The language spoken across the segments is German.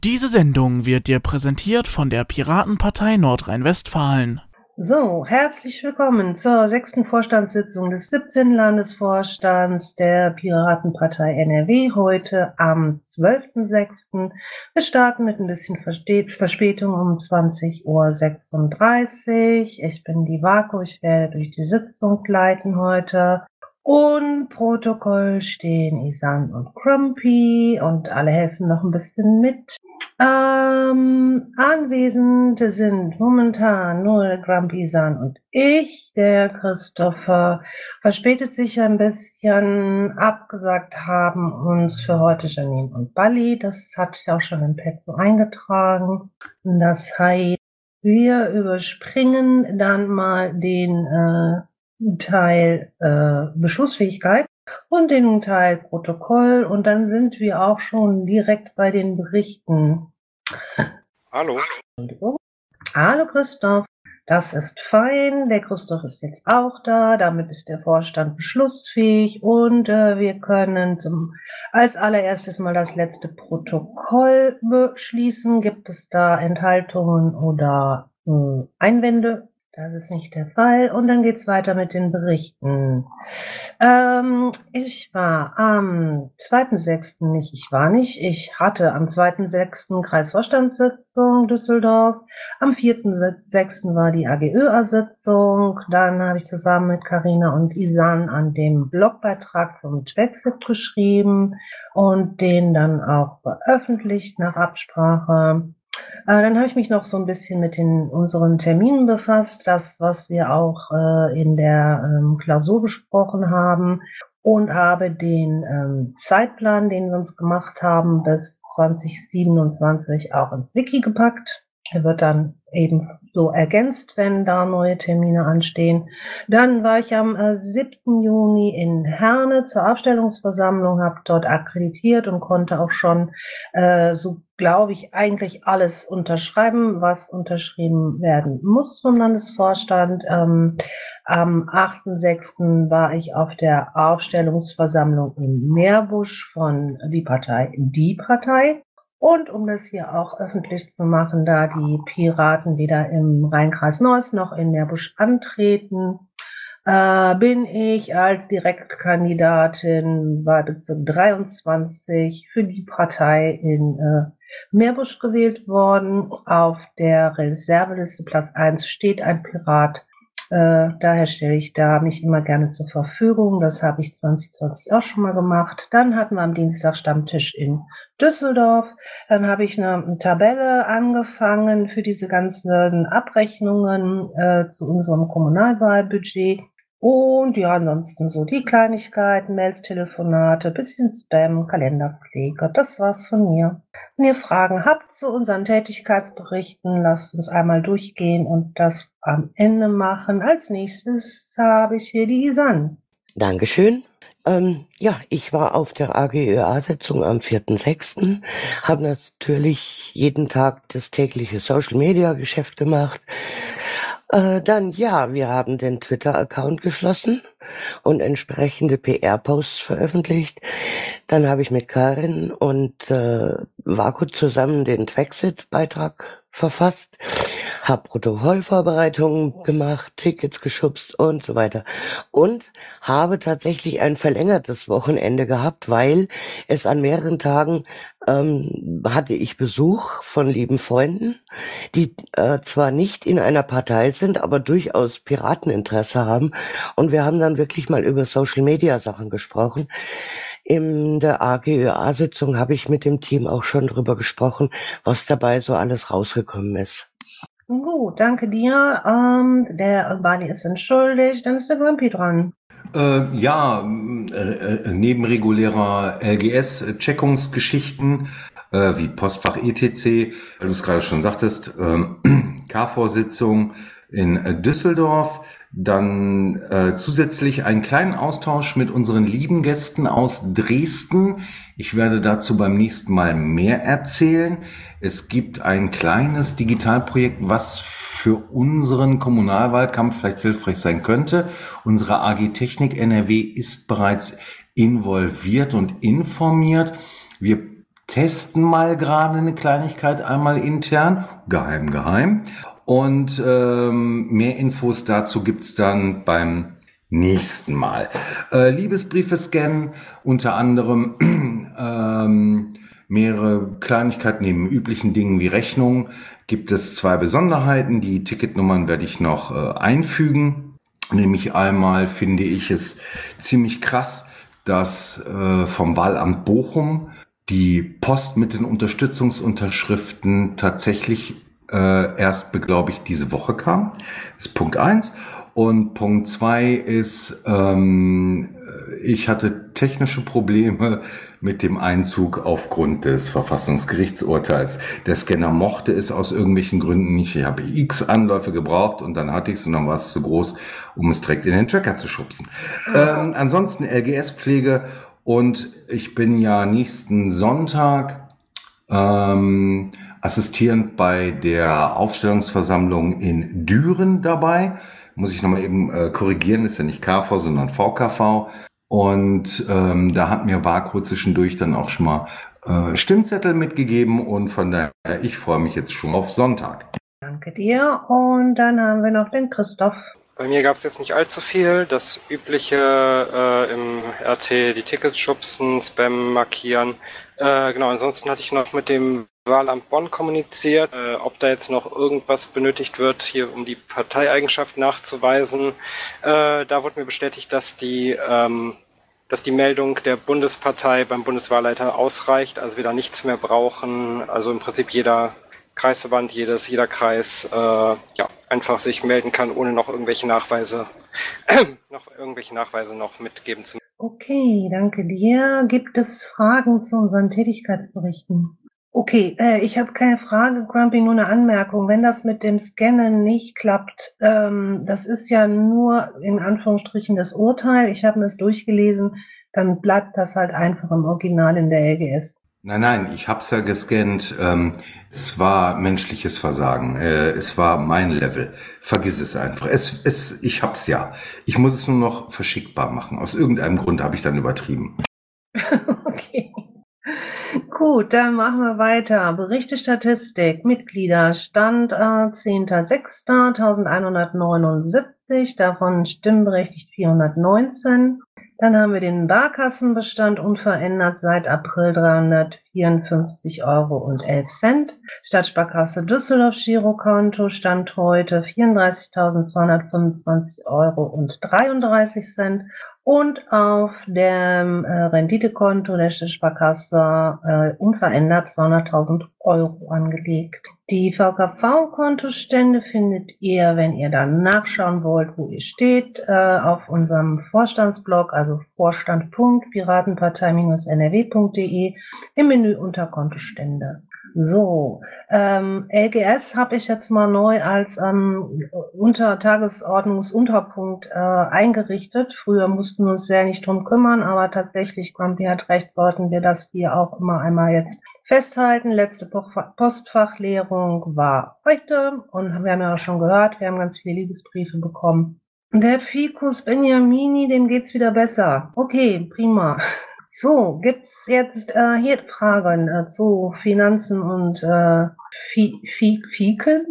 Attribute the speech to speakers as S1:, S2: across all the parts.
S1: Diese Sendung wird dir präsentiert von der Piratenpartei Nordrhein-Westfalen.
S2: So, herzlich willkommen zur 6. Vorstandssitzung des 17. Landesvorstands der Piratenpartei NRW heute am 12.06. Wir starten mit ein bisschen Verspätung um 20:36 Uhr. Ich bin die Vako, ich werde durch die Sitzung leiten heute. Und Protokoll stehen Isan und Crumpy und alle helfen noch ein bisschen mit. Anwesend sind momentan nur Grumpy, Isan und ich. Der Christopher verspätet sich ein bisschen. Abgesagt haben uns für heute Janine und Bali. Das hatte ich auch schon im Pad so eingetragen. Das heißt, wir überspringen dann mal den Teil Beschlussfähigkeit und den Teil Protokoll und dann sind wir auch schon direkt bei den Berichten.
S3: Hallo.
S2: Hallo Christoph, das ist fein, der Christoph ist jetzt auch da, damit ist der Vorstand beschlussfähig und wir können als allererstes mal das letzte Protokoll beschließen. Gibt es da Enthaltungen oder Einwände? Das ist nicht der Fall. Und dann geht's weiter mit den Berichten. Ich war am 2.6. nicht. Ich hatte am 2.6. Kreisvorstandssitzung Düsseldorf. Am 4.6. war die AGÖA-Sitzung. Dann habe ich zusammen mit Carina und Isan an dem Blogbeitrag zum Twexit geschrieben und den dann auch veröffentlicht nach Absprache. Dann habe ich mich noch so ein bisschen mit unseren Terminen befasst, das, was wir auch in der Klausur besprochen haben und habe den Zeitplan, den wir uns gemacht haben, bis 2027 auch ins Wiki gepackt. Er wird dann eben so ergänzt, wenn da neue Termine anstehen. Dann war ich am 7. Juni in Herne zur Aufstellungsversammlung, habe dort akkreditiert und konnte auch schon, so glaube ich, eigentlich alles unterschreiben, was unterschrieben werden muss vom Landesvorstand. Am 8.6. war ich auf der Aufstellungsversammlung in Meerbusch von Die Partei. Und um das hier auch öffentlich zu machen, da die Piraten weder im Rheinkreis Neuss noch in Meerbusch antreten, bin ich als Direktkandidatin bei Bezirk 23 für die Partei in Meerbusch gewählt worden. Auf der Reserveliste Platz 1 steht ein Pirat. Daher stelle ich da mich immer gerne zur Verfügung. Das habe ich 2020 auch schon mal gemacht. Dann hatten wir am Dienstag Stammtisch in Düsseldorf. Dann habe ich eine Tabelle angefangen für diese ganzen Abrechnungen zu unserem Kommunalwahlbudget. Und ja, ansonsten so die Kleinigkeiten, Mails, Telefonate, bisschen Spam, Kalenderpflege. Das war's von mir. Wenn ihr Fragen habt zu unseren Tätigkeitsberichten, lasst uns einmal durchgehen und das am Ende machen. Als nächstes habe ich hier die Isan.
S4: Dankeschön. Ich war auf der AGÖA-Sitzung am 4.6., habe natürlich jeden Tag das tägliche Social-Media-Geschäft gemacht. Wir haben den Twitter-Account geschlossen und entsprechende PR-Posts veröffentlicht. Dann habe ich mit Karin und Vako zusammen den Twexit-Beitrag verfasst, habe Protokollvorbereitungen gemacht, Tickets geschubst und so weiter und habe tatsächlich ein verlängertes Wochenende gehabt, weil es an mehreren Tagen hatte ich Besuch von lieben Freunden, die zwar nicht in einer Partei sind, aber durchaus Pirateninteresse haben, und wir haben dann wirklich mal über Social-Media-Sachen gesprochen. In der AGÖA-Sitzung habe ich mit dem Team auch schon drüber gesprochen, was dabei so alles rausgekommen ist.
S2: Gut, danke dir. Der Bali ist entschuldigt, dann ist der Grumpy dran.
S3: Neben regulärer LGS-Checkungsgeschichten wie Postfach etc., weil du es gerade schon sagtest, KV-Sitzung in Düsseldorf, dann zusätzlich einen kleinen Austausch mit unseren lieben Gästen aus Dresden. Ich werde dazu beim nächsten Mal mehr erzählen. Es gibt ein kleines Digitalprojekt, was für unseren Kommunalwahlkampf vielleicht hilfreich sein könnte. Unsere AG Technik NRW ist bereits involviert und informiert. Wir testen mal gerade eine Kleinigkeit einmal intern, geheim. Und mehr Infos dazu gibt's dann beim nächsten Mal. Liebesbriefe scannen, unter anderem mehrere Kleinigkeiten neben üblichen Dingen wie Rechnungen. Gibt es 2 Besonderheiten. Die Ticketnummern werde ich noch einfügen. Nämlich einmal finde ich es ziemlich krass, dass vom Wahlamt Bochum die Post mit den Unterstützungsunterschriften tatsächlich erst beglaubigt diese Woche kam. Das ist Punkt 1. Und Punkt 2 ist, ich hatte technische Probleme mit dem Einzug aufgrund des Verfassungsgerichtsurteils. Der Scanner mochte es aus irgendwelchen Gründen nicht. Ich habe x Anläufe gebraucht und dann hatte ich es und dann war es zu groß, um es direkt in den Tracker zu schubsen. Ansonsten LGS-Pflege und ich bin ja nächsten Sonntag assistierend bei der Aufstellungsversammlung in Düren dabei. Muss ich nochmal eben korrigieren, ist ja nicht KV, sondern VKV. Und da hat mir Vaco zwischendurch dann auch schon mal Stimmzettel mitgegeben und von daher, ich freue mich jetzt schon auf Sonntag.
S2: Danke dir. Und dann haben wir noch den Christoph.
S5: Bei mir gab es jetzt nicht allzu viel. Das übliche im RT, die Tickets schubsen, Spam markieren. Genau, ansonsten hatte ich noch mit dem Wahlamt Bonn kommuniziert, ob da jetzt noch irgendwas benötigt wird, hier um die Parteieigenschaft nachzuweisen. Da wurde mir bestätigt, dass die Meldung der Bundespartei beim Bundeswahlleiter ausreicht, also wir da nichts mehr brauchen. Also im Prinzip jeder Kreisverband, jeder Kreis einfach sich melden kann, ohne noch irgendwelche Nachweise noch mitgeben zu müssen.
S2: Okay, danke dir. Gibt es Fragen zu unseren Tätigkeitsberichten? Okay, ich habe keine Frage, Grumpy, nur eine Anmerkung. Wenn das mit dem Scannen nicht klappt, das ist ja nur in Anführungsstrichen das Urteil. Ich habe mir das durchgelesen, dann bleibt das halt einfach im Original in der LGS.
S3: Nein, ich hab's ja gescannt. Es war menschliches Versagen. Es war mein Level. Vergiss es einfach. Ich hab's ja. Ich muss es nur noch verschickbar machen. Aus irgendeinem Grund habe ich dann übertrieben.
S2: Okay. Gut, dann machen wir weiter. Berichte Statistik, Mitglieder, Stand 10.06.1179, davon stimmberechtigt 419. Dann haben wir den Barkassenbestand unverändert seit April 354,11 €. Stadtsparkasse Düsseldorf Girokonto Stand heute 34.225,33 €. Und auf dem Renditekonto der Stadtsparkasse unverändert 200.000 € angelegt. Die VKV-Kontostände findet ihr, wenn ihr dann nachschauen wollt, wo ihr steht, auf unserem Vorstandsblog, also vorstand.piratenpartei-nrw.de im Menü unter Kontostände. So, LGS habe ich jetzt mal neu als Tagesordnungsunterpunkt eingerichtet. Früher mussten wir uns sehr nicht drum kümmern, aber tatsächlich, Grumpy hat recht, sollten wir das hier auch immer einmal jetzt festhalten. Letzte Postfachlehrung war heute und wir haben ja auch schon gehört, wir haben ganz viele Liebesbriefe bekommen. Der Ficus Benjamini, dem geht's wieder besser. Okay, prima. So, gibt's jetzt hier Fragen zu Finanzen und Fiken?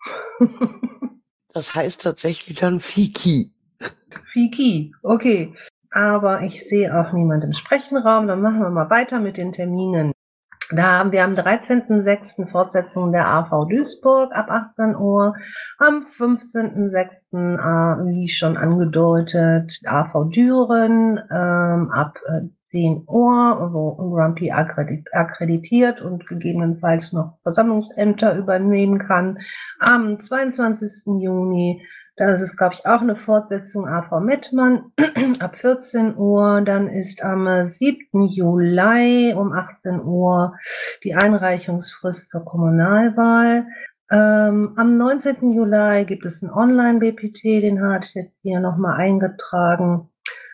S4: Das heißt tatsächlich dann Fiki.
S2: Fiki, okay. Aber ich sehe auch niemanden im Sprechenraum. Dann machen wir mal weiter mit den Terminen. Da haben wir am 13.06. Fortsetzung der AV Duisburg ab 18 Uhr. Am 15.06. Wie schon angedeutet, AV Düren ab 10 Uhr, wo Grumpy akkreditiert und gegebenenfalls noch Versammlungsämter übernehmen kann. Am 22. Juni, das ist, glaube ich, auch eine Fortsetzung AV Mettmann ab 14 Uhr. Dann ist am 7. Juli um 18 Uhr die Einreichungsfrist zur Kommunalwahl. Am 19. Juli gibt es einen Online-BPT, den hatte ich jetzt hier nochmal eingetragen.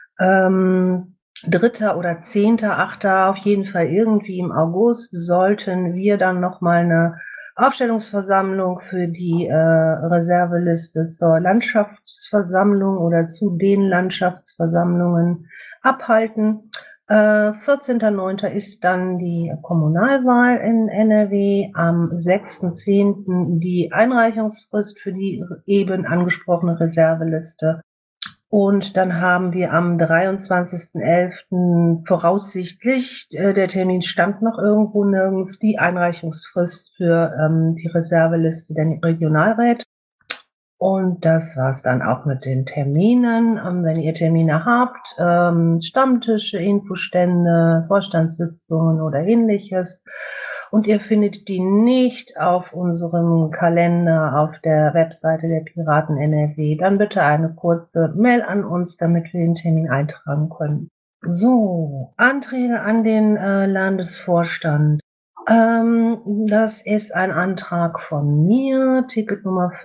S2: 3. oder 10.8. auf jeden Fall irgendwie im August sollten wir dann nochmal eine Aufstellungsversammlung für die Reserveliste zur Landschaftsversammlung oder zu den Landschaftsversammlungen abhalten. 14.09. ist dann die Kommunalwahl in NRW, am 6.10. die Einreichungsfrist für die eben angesprochene Reserveliste. Und dann haben wir am 23.11. voraussichtlich, der Termin stand noch irgendwo nirgends, die Einreichungsfrist für die Reserveliste der Regionalräte. Und das war's dann auch mit den Terminen. Wenn ihr Termine habt, Stammtische, Infostände, Vorstandssitzungen oder ähnliches, und ihr findet die nicht auf unserem Kalender auf der Webseite der Piraten NRW, dann bitte eine kurze Mail an uns, damit wir den Termin eintragen können. So, Anträge an den Landesvorstand. Das ist ein Antrag von mir, Ticketnummer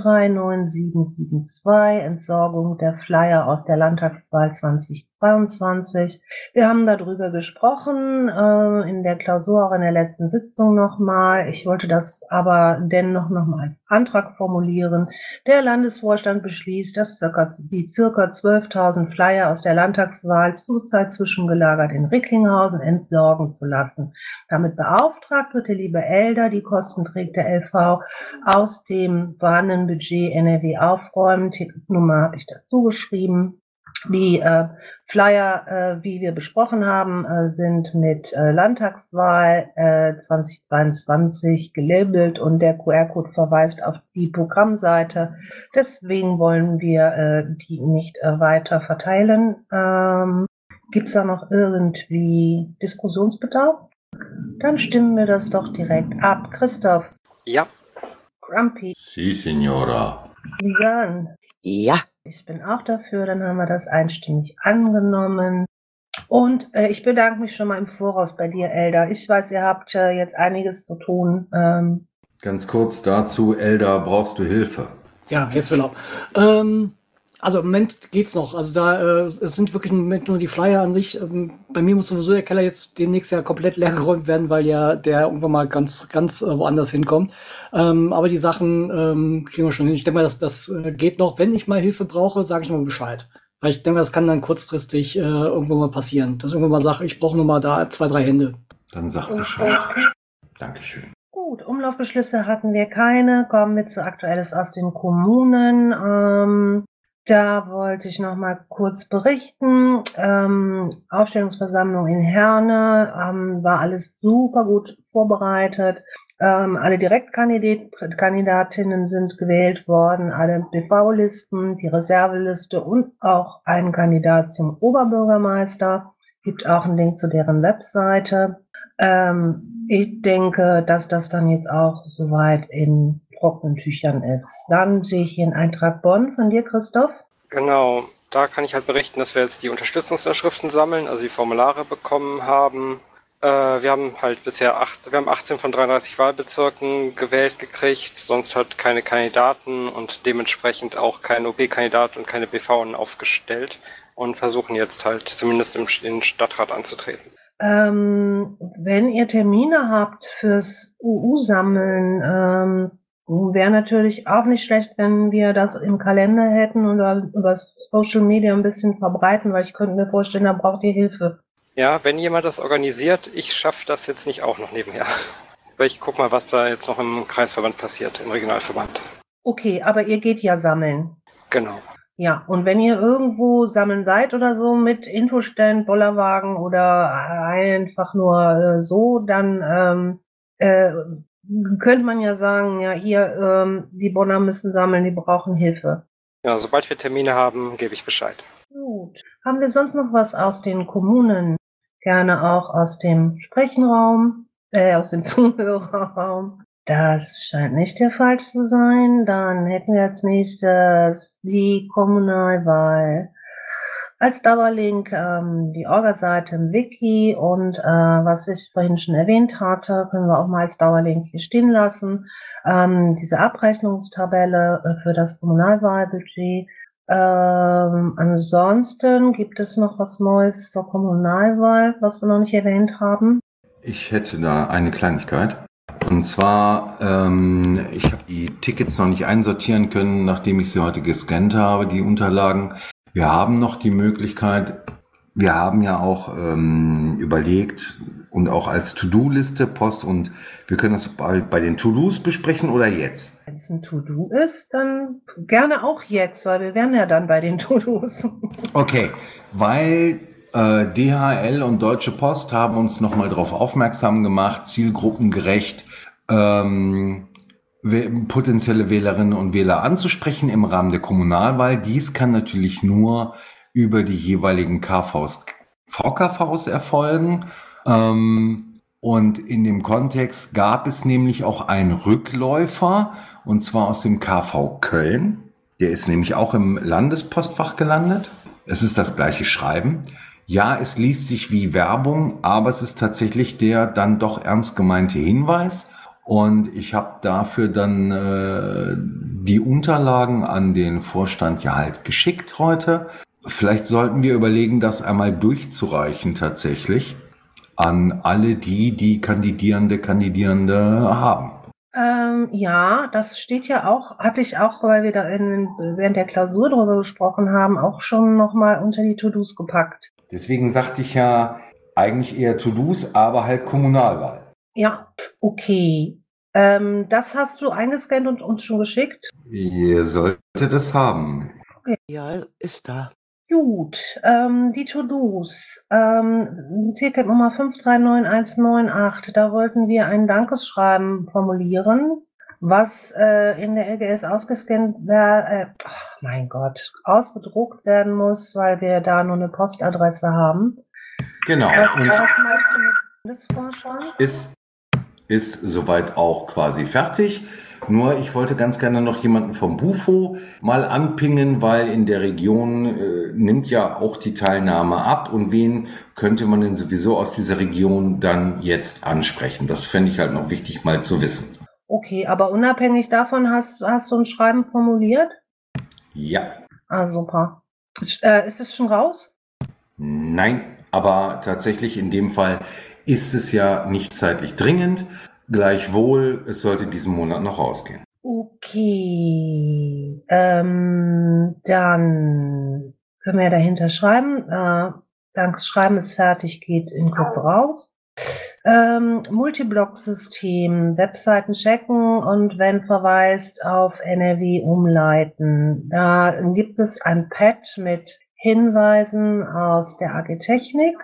S2: 539772, Entsorgung der Flyer aus der Landtagswahl 2022. Wir haben darüber gesprochen, in der Klausur, auch in der letzten Sitzung nochmal. Ich wollte das aber dennoch nochmal als Antrag formulieren. Der Landesvorstand beschließt, dass die circa 12.000 Flyer aus der Landtagswahl zurzeit zwischengelagert in Recklinghausen entsorgen zu lassen. Damit beauftragt wird der liebe Elder, die Kosten trägt der LV, aus dem vorhandenen Budget NRW aufräumen. Ticketnummer habe ich dazu geschrieben. Die Flyer, wie wir besprochen haben, sind mit Landtagswahl 2022 gelabelt und der QR-Code verweist auf die Programmseite. Deswegen wollen wir die nicht weiter verteilen. Gibt es da noch irgendwie Diskussionsbedarf? Dann stimmen wir das doch direkt ab. Christoph?
S5: Ja.
S2: Grumpy?
S3: Si, Signora.
S2: Lisanne?
S4: Ja.
S2: Ich bin auch dafür, dann haben wir das einstimmig angenommen. Und ich bedanke mich schon mal im Voraus bei dir, Elda. Ich weiß, ihr habt jetzt einiges zu tun.
S3: Ganz kurz dazu, Elda, brauchst du Hilfe?
S6: Ja, jetzt will auch. Also im Moment geht's noch. Also da es sind wirklich im Moment nur die Flyer an sich. Bei mir muss sowieso der Keller jetzt demnächst ja komplett leer geräumt werden, weil ja der irgendwann mal ganz woanders hinkommt. Aber die Sachen kriegen wir schon hin. Ich denke mal, das geht noch. Wenn ich mal Hilfe brauche, sage ich mal Bescheid. Weil ich denke, das kann dann kurzfristig irgendwann mal passieren. Dass ich irgendwann mal sage, ich brauche nur mal da 2, 3 Hände.
S3: Dann sag Bescheid. Dankeschön.
S2: Gut, Umlaufbeschlüsse hatten wir keine. Kommen wir zu Aktuelles aus den Kommunen. Da wollte ich noch mal kurz berichten. Aufstellungsversammlung in Herne war alles super gut vorbereitet. Alle Direktkandidatinnen sind gewählt worden, alle BV-Listen, die Reserveliste und auch ein Kandidat zum Oberbürgermeister. Gibt auch einen Link zu deren Webseite. Ich denke, dass das dann jetzt auch soweit in trockenen Tüchern ist. Dann sehe ich hier einen Eintrag Bonn von dir, Christoph.
S5: Genau, da kann ich halt berichten, dass wir jetzt die Unterstützungsunterschriften sammeln, also die Formulare bekommen haben. Wir haben halt bisher 18 von 33 Wahlbezirken gewählt gekriegt, sonst hat keine Kandidaten und dementsprechend auch kein OB-Kandidat und keine BV aufgestellt und versuchen jetzt halt zumindest im Stadtrat anzutreten.
S2: Wenn ihr Termine habt fürs UU-Sammeln, wäre natürlich auch nicht schlecht, wenn wir das im Kalender hätten oder über Social Media ein bisschen verbreiten, weil ich könnte mir vorstellen, da braucht ihr Hilfe.
S5: Ja, wenn jemand das organisiert, ich schaffe das jetzt nicht auch noch nebenher. Weil ich guck mal, was da jetzt noch im Kreisverband passiert, im Regionalverband.
S2: Okay, aber ihr geht ja sammeln.
S5: Genau.
S2: Ja, und wenn ihr irgendwo sammeln seid oder so mit Infostand, Bollerwagen oder einfach nur so, dann könnte man ja sagen, ja hier, die Bonner müssen sammeln, die brauchen Hilfe.
S5: Ja, sobald wir Termine haben, gebe ich Bescheid.
S2: Gut. Haben wir sonst noch was aus den Kommunen? Gerne auch aus dem Sprechenraum, aus dem Zuhörerraum. Das scheint nicht der Fall zu sein. Dann hätten wir als nächstes die Kommunalwahl. Als Dauerlink die Orga-Seite im Wiki und was ich vorhin schon erwähnt hatte, können wir auch mal als Dauerlink hier stehen lassen. Diese Abrechnungstabelle für das Kommunalwahlbudget. Ansonsten gibt es noch was Neues zur Kommunalwahl, was wir noch nicht erwähnt haben.
S3: Ich hätte da eine Kleinigkeit. Und zwar, ich habe die Tickets noch nicht einsortieren können, nachdem ich sie heute gescannt habe, die Unterlagen. Wir haben noch die Möglichkeit, wir haben ja auch überlegt und auch als To-Do-Liste Post, und wir können das bei den To-Dos besprechen oder jetzt?
S2: Wenn es ein To-Do ist, dann gerne auch jetzt, weil wir wären ja dann bei den To-Dos.
S3: Okay, weil DHL und Deutsche Post haben uns nochmal darauf aufmerksam gemacht, zielgruppengerecht potenzielle Wählerinnen und Wähler anzusprechen im Rahmen der Kommunalwahl. Dies kann natürlich nur über die jeweiligen VKVs erfolgen. Und in dem Kontext gab es nämlich auch einen Rückläufer, und zwar aus dem KV Köln. Der ist nämlich auch im Landespostfach gelandet. Es ist das gleiche Schreiben. Ja, es liest sich wie Werbung, aber es ist tatsächlich der dann doch ernst gemeinte Hinweis. Und ich habe dafür dann die Unterlagen an den Vorstand ja halt geschickt heute. Vielleicht sollten wir überlegen, das einmal durchzureichen tatsächlich an alle die Kandidierende haben.
S2: Ja, das steht ja auch, hatte ich auch, weil wir da während der Klausur drüber gesprochen haben, auch schon nochmal unter die To-Dos gepackt.
S3: Deswegen sagte ich ja eigentlich eher To-Dos, aber halt Kommunalwahl.
S2: Ja, okay. Das hast du eingescannt und uns schon geschickt?
S3: Ihr solltet es haben.
S2: Okay.
S4: Ja, ist da.
S2: Gut, die To-Dos. Ticket Nummer 539198, da wollten wir ein Dankesschreiben formulieren, was in der LGS ausgedruckt werden muss, weil wir da nur eine Postadresse haben.
S3: Genau.
S2: Was meinst du mit Bundesvorstand?
S3: Ist soweit auch quasi fertig. Nur ich wollte ganz gerne noch jemanden vom Bufo mal anpingen, weil in der Region nimmt ja auch die Teilnahme ab. Und wen könnte man denn sowieso aus dieser Region dann jetzt ansprechen? Das fände ich halt noch wichtig mal zu wissen.
S2: Okay, aber unabhängig davon hast du ein Schreiben formuliert?
S3: Ja.
S2: Ah, super. Ist es schon raus?
S3: Nein, aber tatsächlich in dem Fall ist es ja nicht zeitlich dringend. Gleichwohl, es sollte diesen Monat noch rausgehen.
S2: Okay, dann können wir dahinter schreiben. Das Schreiben ist fertig, geht in Kürze raus. Multiblock-System, Webseiten checken und wenn verweist auf NRW umleiten. Da gibt es ein Pad mit Hinweisen aus der AG Technik.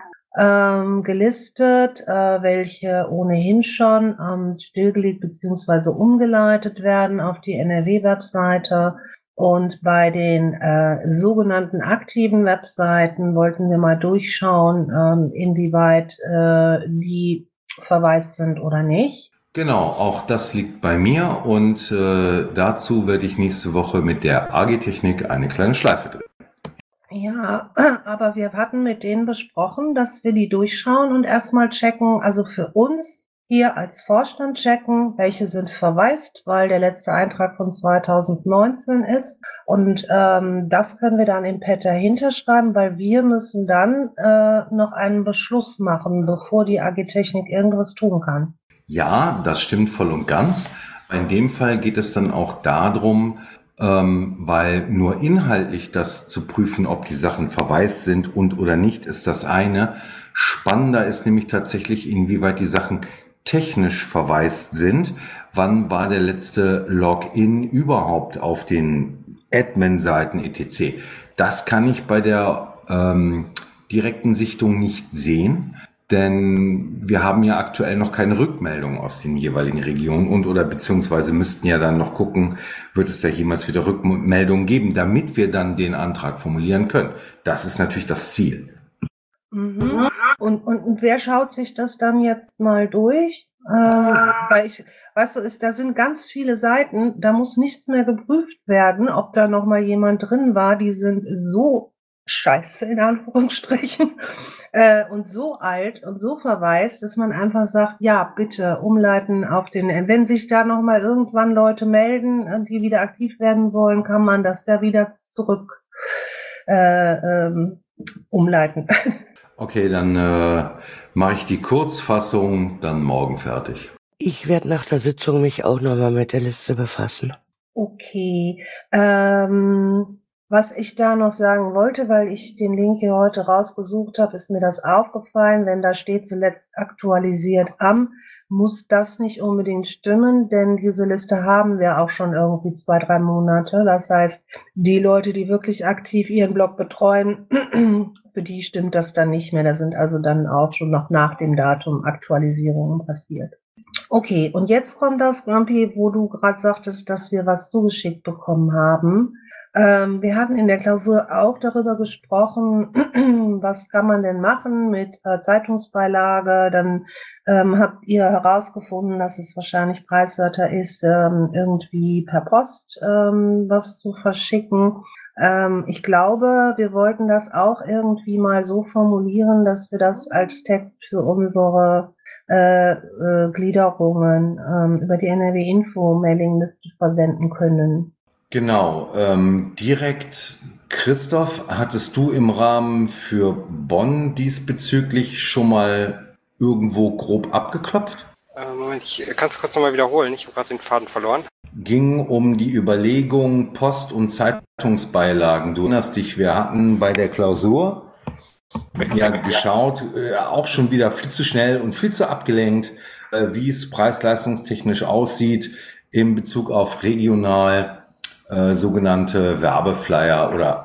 S2: Gelistet, welche ohnehin schon stillgelegt bzw. umgeleitet werden auf die NRW-Webseite. Und bei den sogenannten aktiven Webseiten wollten wir mal durchschauen, inwieweit die verwaist sind oder nicht.
S3: Genau, auch das liegt bei mir und dazu werde ich nächste Woche mit der AG Technik eine kleine Schleife drehen.
S2: Ja, aber wir hatten mit denen besprochen, dass wir die durchschauen und erstmal checken, also für uns hier als Vorstand checken, welche sind verwaist, weil der letzte Eintrag von 2019 ist. Und das können wir dann in Pad dahinter schreiben, weil wir müssen dann noch einen Beschluss machen, bevor die AG Technik irgendwas tun kann.
S3: Ja, das stimmt voll und ganz. In dem Fall geht es dann auch darum, weil nur inhaltlich das zu prüfen, ob die Sachen verwaist sind und oder nicht, ist das eine. Spannender ist nämlich tatsächlich, inwieweit die Sachen technisch verwaist sind. Wann war der letzte Login überhaupt auf den Admin-Seiten etc.? Das kann ich bei der direkten Sichtung nicht sehen. Denn wir haben ja aktuell noch keine Rückmeldung aus den jeweiligen Regionen und oder beziehungsweise müssten ja dann noch gucken, wird es da jemals wieder Rückmeldungen geben, damit wir dann den Antrag formulieren können. Das ist natürlich das Ziel.
S2: Mhm. Und wer schaut sich das dann jetzt mal durch? Weil da sind ganz viele Seiten, da muss nichts mehr geprüft werden, ob da noch mal jemand drin war. Die sind so scheiße, in Anführungsstrichen, und so alt und so verwaist, dass man einfach sagt, ja, bitte umleiten auf den, wenn sich da noch mal irgendwann Leute melden, die wieder aktiv werden wollen, kann man das ja wieder zurück umleiten.
S3: Okay, dann mache ich die Kurzfassung dann morgen fertig.
S4: Ich werde nach der Sitzung mich auch nochmal mit der Liste befassen.
S2: Okay, Was ich da noch sagen wollte, weil ich den Link hier heute rausgesucht habe, ist mir das aufgefallen, wenn da steht zuletzt aktualisiert muss das nicht unbedingt stimmen, denn diese Liste haben wir auch schon irgendwie 2-3 Monate. Das heißt, die Leute, die wirklich aktiv ihren Blog betreuen, für die stimmt das dann nicht mehr. Da sind also dann auch schon noch nach dem Datum Aktualisierungen passiert. Okay, und jetzt kommt das, Grumpy, wo du gerade sagtest, dass wir was zugeschickt bekommen haben. Wir hatten in der Klausur auch darüber gesprochen, was kann man denn machen mit Zeitungsbeilage. Dann habt ihr herausgefunden, dass es wahrscheinlich preiswerter ist, irgendwie per Post was zu verschicken. Ich glaube, wir wollten das auch irgendwie mal so formulieren, dass wir das als Text für unsere Gliederungen über die NRW-Info-Mailingliste verwenden können.
S3: Genau, direkt, Christoph, hattest du im Rahmen für Bonn diesbezüglich schon mal irgendwo grob abgeklopft?
S5: Moment, ich kann es kurz nochmal wiederholen. Ich habe gerade den Faden verloren.
S3: Ging um die Überlegung Post- und Zeitungsbeilagen. Du erinnerst dich, wir hatten bei der Klausur geschaut, auch schon wieder viel zu schnell und viel zu abgelenkt, wie es preis-leistungstechnisch aussieht in Bezug auf regional sogenannte Werbeflyer oder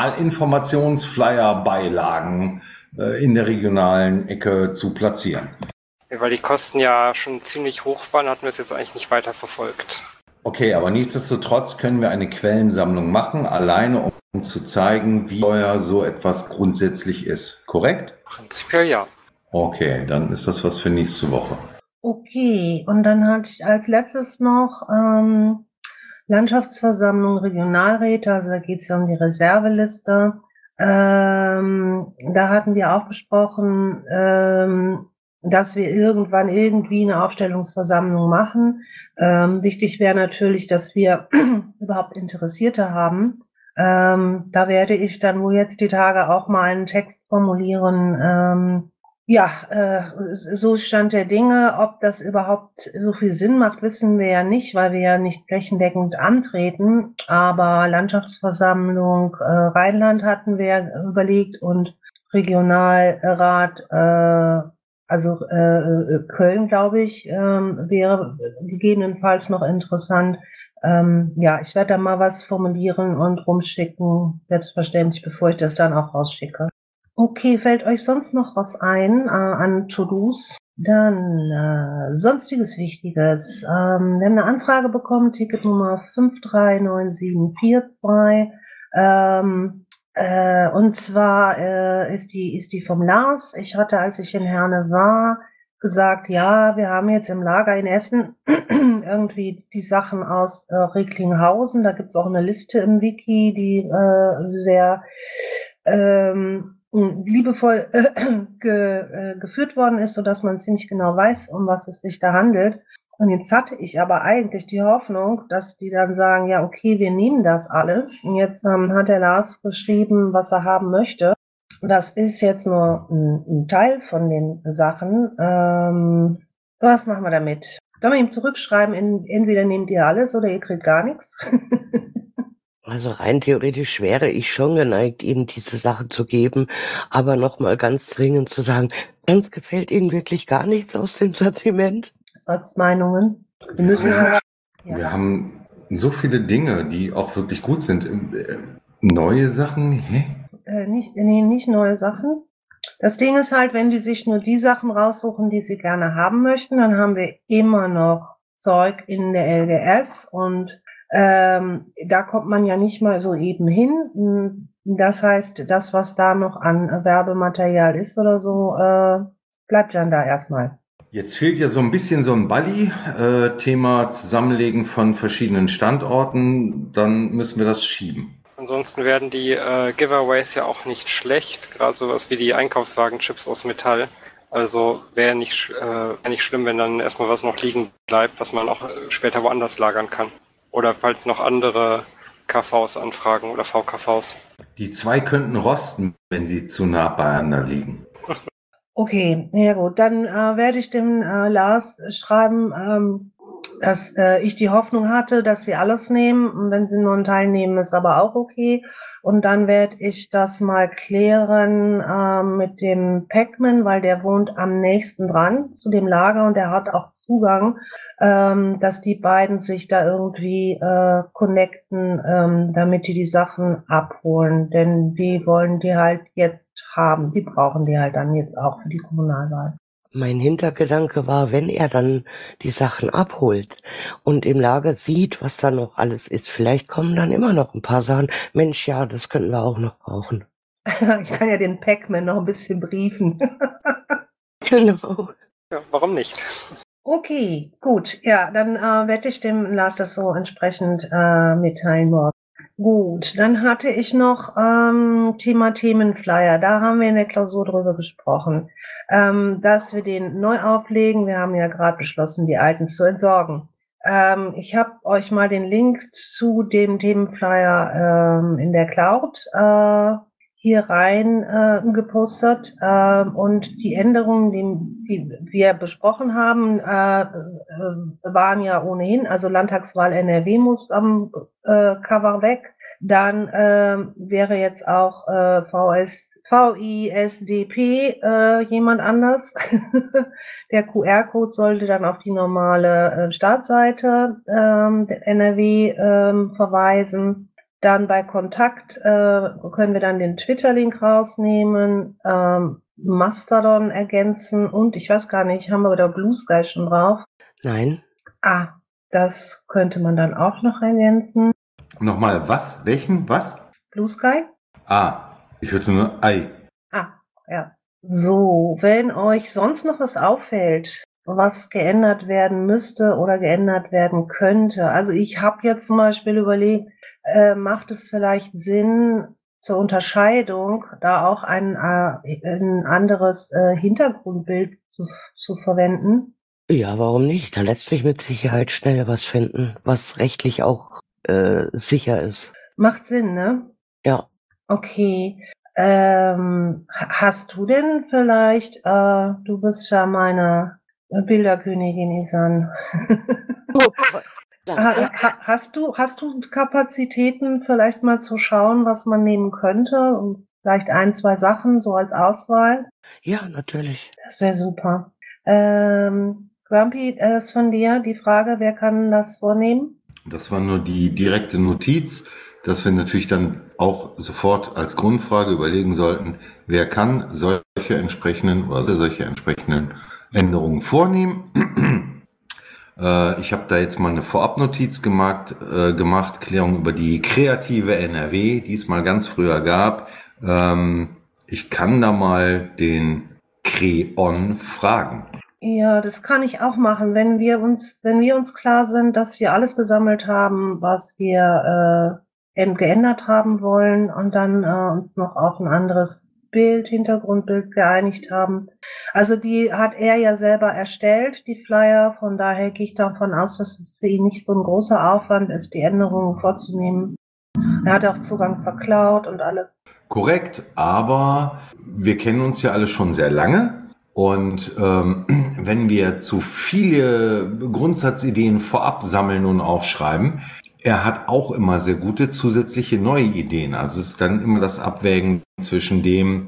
S3: Wahlinformationsflyer-Beilagen in der regionalen Ecke zu platzieren.
S5: Ja, weil die Kosten ja schon ziemlich hoch waren, hatten wir es jetzt eigentlich nicht weiter verfolgt.
S3: Okay, aber nichtsdestotrotz können wir eine Quellensammlung machen, alleine um zu zeigen, wie teuer so etwas grundsätzlich ist. Korrekt?
S5: Prinzipiell ja.
S3: Okay, dann ist das was für nächste Woche.
S2: Okay, und dann hatte ich als letztes noch Landschaftsversammlung, Regionalräte, also da geht es ja um die Reserveliste. Da hatten wir auch besprochen, dass wir irgendwann irgendwie eine Aufstellungsversammlung machen. Wichtig wäre natürlich, dass wir überhaupt Interessierte haben. Da werde ich dann wohl jetzt die Tage auch mal einen Text formulieren. So Stand der Dinge. Ob das überhaupt so viel Sinn macht, wissen wir ja nicht, weil wir ja nicht flächendeckend antreten. Aber Landschaftsversammlung Rheinland hatten wir überlegt und Regionalrat, Köln, glaube ich, wäre gegebenenfalls noch interessant. Ich werde da mal was formulieren und rumschicken, selbstverständlich, bevor ich das dann auch rausschicke. Okay, fällt euch sonst noch was ein an To-Dos? Dann sonstiges Wichtiges. Wir haben eine Anfrage bekommen, Ticketnummer 539742. Und zwar ist die vom Lars. Ich hatte, als ich in Herne war, gesagt, ja, wir haben jetzt im Lager in Essen irgendwie die Sachen aus Recklinghausen. Da gibt's auch eine Liste im Wiki, die sehr liebevoll geführt worden ist, sodass man ziemlich genau weiß, um was es sich da handelt. Und jetzt hatte ich aber eigentlich die Hoffnung, dass die dann sagen, ja, okay, wir nehmen das alles. Und jetzt hat der Lars geschrieben, was er haben möchte. Das ist jetzt nur ein Teil von den Sachen. Was machen wir damit? Sollen wir ihm zurückschreiben, entweder nehmt ihr alles oder ihr kriegt gar nichts?
S4: Also rein theoretisch wäre ich schon geneigt, Ihnen diese Sachen zu geben, aber nochmal ganz dringend zu sagen, uns gefällt Ihnen wirklich gar nichts aus dem Sortiment?
S2: Meinungen.
S3: Wir haben so viele Dinge, die auch wirklich gut sind. Neue Sachen?
S2: Nicht neue Sachen. Das Ding ist halt, wenn die sich nur die Sachen raussuchen, die sie gerne haben möchten, dann haben wir immer noch Zeug in der LGS und da kommt man ja nicht mal so eben hin. Das heißt, das, was da noch an Werbematerial ist oder so, bleibt dann da erstmal.
S3: Jetzt fehlt ja so ein bisschen so ein Thema Zusammenlegen von verschiedenen Standorten. Dann müssen wir das schieben.
S5: Ansonsten werden die Giveaways ja auch nicht schlecht. Gerade sowas wie die Einkaufswagenchips aus Metall. Also wäre nicht schlimm, wenn dann erstmal was noch liegen bleibt, was man auch später woanders lagern kann. Oder falls noch andere KVs anfragen oder VKVs.
S3: Die zwei könnten rosten, wenn sie zu nah beieinander liegen.
S2: Okay, ja gut, dann werde ich dem Lars schreiben, dass ich die Hoffnung hatte, dass sie alles nehmen. Und wenn sie nur einen Teil nehmen, ist aber auch okay. Und dann werde ich das mal klären mit dem Pac-Man, weil der wohnt am nächsten dran zu dem Lager und der hat auch Zugang, dass die beiden sich da irgendwie connecten, damit die Sachen abholen. Denn die wollen die halt jetzt haben. Die brauchen die halt dann jetzt auch für die Kommunalwahl.
S4: Mein Hintergedanke war, wenn er dann die Sachen abholt und im Lager sieht, was da noch alles ist, vielleicht kommen dann immer noch ein paar Sachen. Mensch, ja, das könnten wir auch noch brauchen.
S2: Ich kann ja den Pac-Man noch ein bisschen briefen.
S4: Genau.
S5: Ja, warum nicht?
S2: Okay, gut. Ja, dann werde ich dem Lars das so entsprechend mitteilen morgen. Gut, dann hatte ich noch Thema Themenflyer. Da haben wir in der Klausur drüber gesprochen, dass wir den neu auflegen. Wir haben ja gerade beschlossen, die alten zu entsorgen. Ich habe euch mal den Link zu dem Themenflyer in der Cloud hier rein gepostet und die Änderungen, die wir besprochen haben, waren ja ohnehin, also Landtagswahl NRW muss am Cover weg. Dann wäre jetzt auch VISDP jemand anders. Der QR-Code sollte dann auf die normale Startseite der NRW verweisen. Dann bei Kontakt können wir dann den Twitter-Link rausnehmen, Mastodon ergänzen und ich weiß gar nicht, haben wir da Blue Sky schon drauf?
S4: Nein.
S2: Das könnte man dann auch noch ergänzen.
S3: Nochmal, was? Welchen? Was?
S2: Blue Sky?
S3: Ich hörte nur Ei.
S2: Ja. So, wenn euch sonst noch was auffällt, was geändert werden müsste oder geändert werden könnte. Also ich habe jetzt zum Beispiel überlegt, macht es vielleicht Sinn, zur Unterscheidung da auch ein anderes Hintergrundbild zu verwenden?
S4: Ja, warum nicht? Da lässt sich mit Sicherheit schnell was finden, was rechtlich auch sicher ist.
S2: Macht Sinn, ne?
S4: Ja.
S2: Okay. Hast du denn vielleicht, du bist ja meine Bilderkönigin, Isan. Hast du Kapazitäten, vielleicht mal zu schauen, was man nehmen könnte und vielleicht 1, 2 Sachen so als Auswahl?
S4: Ja, natürlich.
S2: Das wäre super. Grumpy, ist von dir die Frage, wer kann das vornehmen?
S3: Das war nur die direkte Notiz, dass wir natürlich dann auch sofort als Grundfrage überlegen sollten, wer kann solche entsprechenden Änderungen vornehmen. Ich habe da jetzt mal eine Vorabnotiz gemacht, Klärung über die kreative NRW, die es mal ganz früher gab. Ich kann da mal den Creon fragen.
S2: Ja, das kann ich auch machen, wenn wir uns klar sind, dass wir alles gesammelt haben, was wir geändert haben wollen und dann uns noch auf ein anderes Hintergrundbild geeinigt haben. Also die hat er ja selber erstellt, die Flyer, von daher gehe ich davon aus, dass es für ihn nicht so ein großer Aufwand ist, die Änderungen vorzunehmen. Er hat auch Zugang zur Cloud und alles.
S3: Korrekt, aber wir kennen uns ja alle schon sehr lange. Und wenn wir zu viele Grundsatzideen vorab sammeln und aufschreiben, er hat auch immer sehr gute zusätzliche neue Ideen. Also es ist dann immer das Abwägen zwischen dem,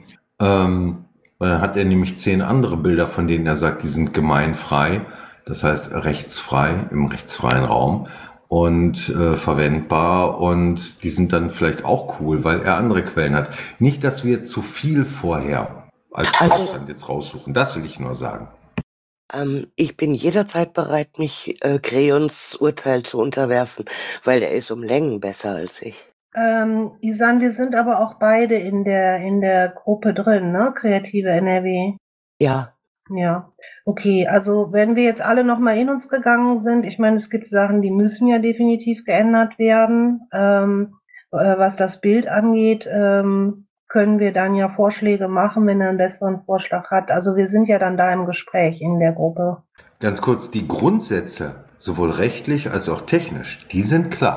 S3: hat er nämlich 10 andere Bilder, von denen er sagt, die sind gemeinfrei, das heißt rechtsfrei, im rechtsfreien Raum und verwendbar und die sind dann vielleicht auch cool, weil er andere Quellen hat. Nicht, dass wir zu viel vorher als Vorstand jetzt raussuchen, das will ich nur sagen.
S4: Ich bin jederzeit bereit, mich Creons Urteil zu unterwerfen, weil er ist um Längen besser als ich.
S2: Isan, wir sind aber auch beide in der Gruppe drin, ne? Kreative NRW.
S4: Ja.
S2: Ja. Okay, also wenn wir jetzt alle nochmal in uns gegangen sind, ich meine, es gibt Sachen, die müssen ja definitiv geändert werden. Was das Bild angeht, können wir dann ja Vorschläge machen, wenn er einen besseren Vorschlag hat. Also wir sind ja dann da im Gespräch in der Gruppe.
S3: Ganz kurz, die Grundsätze, sowohl rechtlich als auch technisch, die sind klar.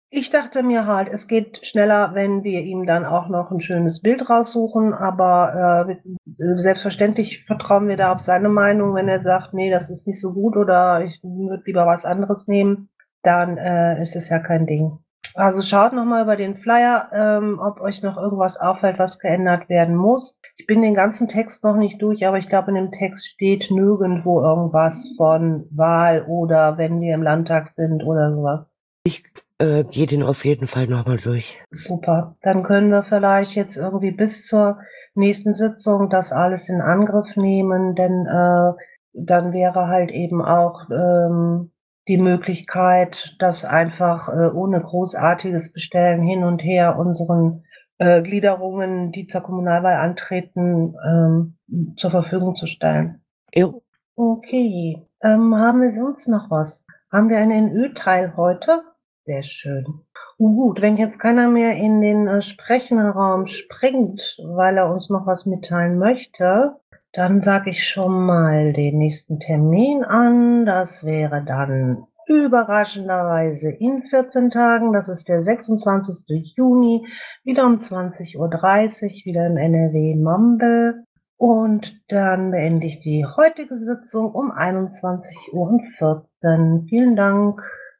S2: Ich dachte mir halt, es geht schneller, wenn wir ihm dann auch noch ein schönes Bild raussuchen, aber selbstverständlich vertrauen wir da auf seine Meinung. Wenn er sagt, nee, das ist nicht so gut oder ich würde lieber was anderes nehmen, dann ist es ja kein Ding. Also schaut nochmal über den Flyer, ob euch noch irgendwas auffällt, was geändert werden muss. Ich bin den ganzen Text noch nicht durch, aber ich glaube, in dem Text steht nirgendwo irgendwas von Wahl oder wenn wir im Landtag sind oder sowas.
S4: Gehe den auf jeden Fall nochmal durch.
S2: Super. Dann können wir vielleicht jetzt irgendwie bis zur nächsten Sitzung das alles in Angriff nehmen, denn dann wäre halt eben auch die Möglichkeit, das einfach ohne großartiges Bestellen hin und her unseren Gliederungen, die zur Kommunalwahl antreten, zur Verfügung zu stellen.
S4: Jo.
S2: Okay. Haben wir sonst noch was? Haben wir einen NÖ-Teil heute? Sehr schön. Gut, wenn jetzt keiner mehr in den sprechenden Raum springt, weil er uns noch was mitteilen möchte, dann sage ich schon mal den nächsten Termin an. Das wäre dann überraschenderweise in 14 Tagen. Das ist der 26. Juni, wieder um 20:30 Uhr, wieder im NRW Mumble. Und dann beende ich die heutige Sitzung um 21:14 Uhr. Vielen Dank.